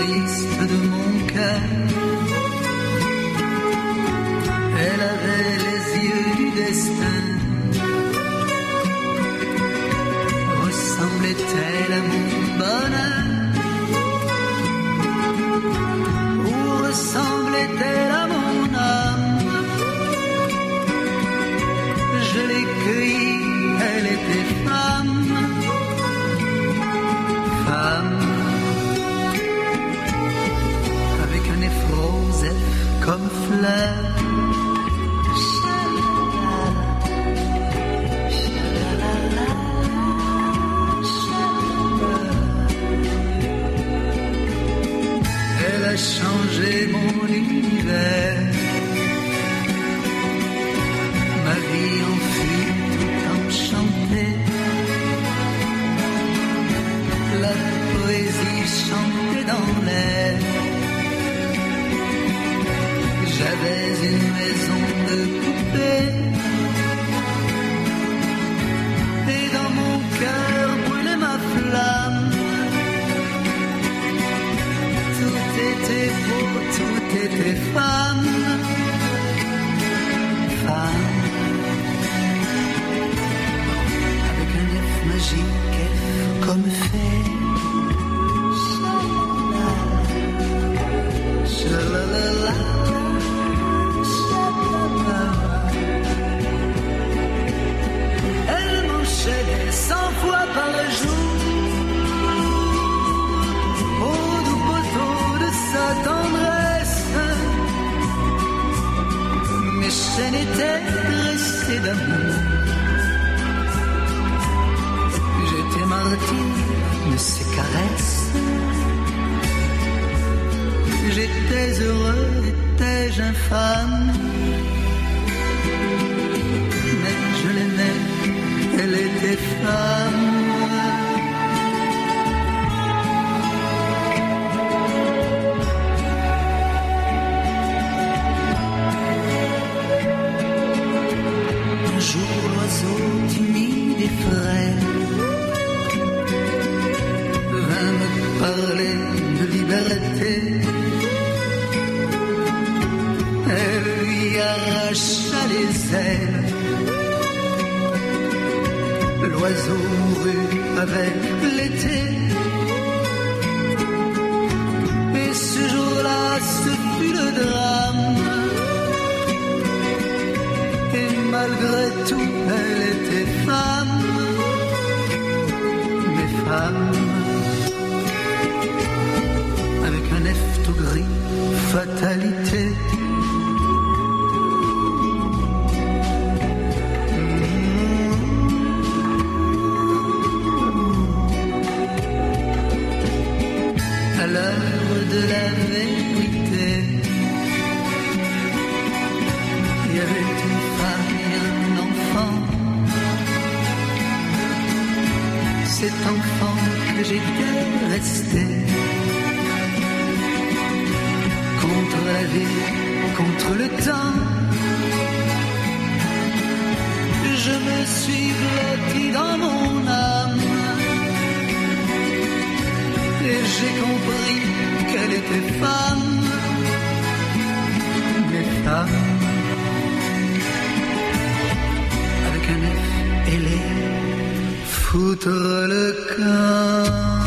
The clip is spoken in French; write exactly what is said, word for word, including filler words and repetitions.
floriste de mon cœur. Elle avait les yeux du destin. Ressemblait-elle à mon bonheur? Ou ressemblait-elle à mon âme? Je l'ai cueillie, elle était femme. Femme, avec un effrosef comme fleur. Elle a changé mon univers. Ma vie en fut tout enchantée. La poésie chantait dans l'air. J'avais une maison de poupée. Et dans mon cœur brûlait ma flamme. Tout était beau, tout était femme. Femme. Avec un œuf magique, œuf comme fait. Elle m'enchaînait cent fois par jour au doux poteau de sa tendresse. Mes chaînes étaient dressées d'amour. J'étais martyr de ses caresses. J'étais heureux, étais-je infâme? Mais je l'aimais, elle était femme. Un jour, l'oiseau timide et frais vint me parler de liberté. Elle lui arracha les ailes. L'oiseau mourut avec l'été. Et ce jour-là, ce fut le drame. Et malgré tout, elle était femme. Mais femme, avec un F tout gris, fatalité. À l'heure de la vérité, il y avait une femme et un enfant. Cet enfant que j'étais resté contre la vie, contre le temps. Je me suis blotti dans mon âme. Et j'ai compris qu'elle était femme. Mais femme, avec un F ailé, foutre le camp.